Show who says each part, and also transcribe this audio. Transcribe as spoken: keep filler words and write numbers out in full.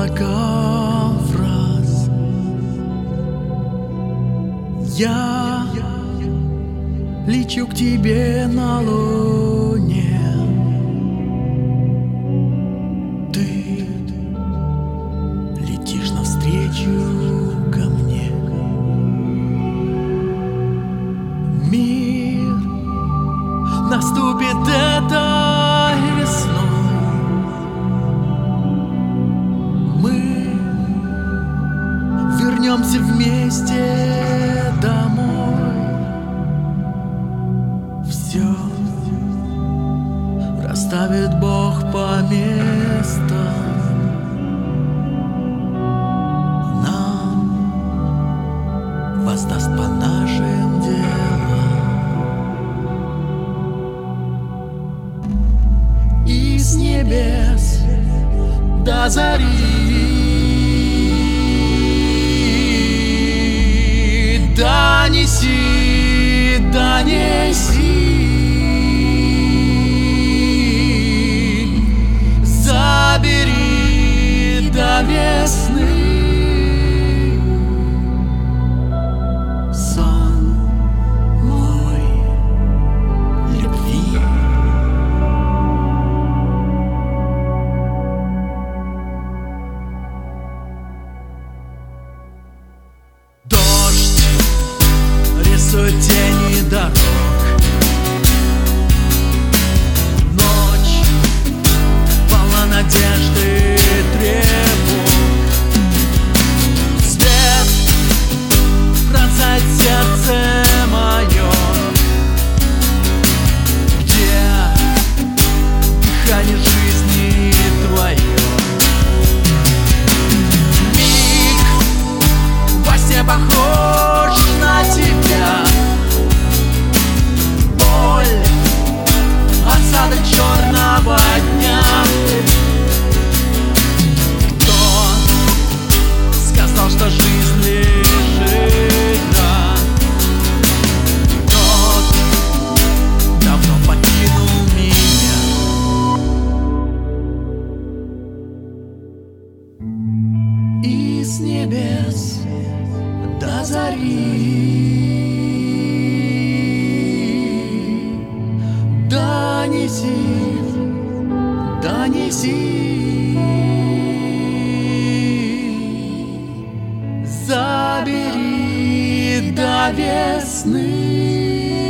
Speaker 1: столько фраз. Я лечу к тебе на луне. Ты летишь навстречу ко мне. Мир наступит этой весной. Мы вернемся вместе домой. Все расставит Бог по местам. Нам воздаст по нашим делам. И с небес до зари донеси, донеси, забери до весны сон мой любви. Дождь рисует тени дорог. Ночь полна надежды и тревог. Свет пронзает сердце мое, где дыхание жизни твое. Миг во сне похож на тебя. Боль, осадок черного дня. Кто сказал, что жизнь лишь игра? Тот давно покинул меня. И с небес до зари донеси, донеси, забери до весны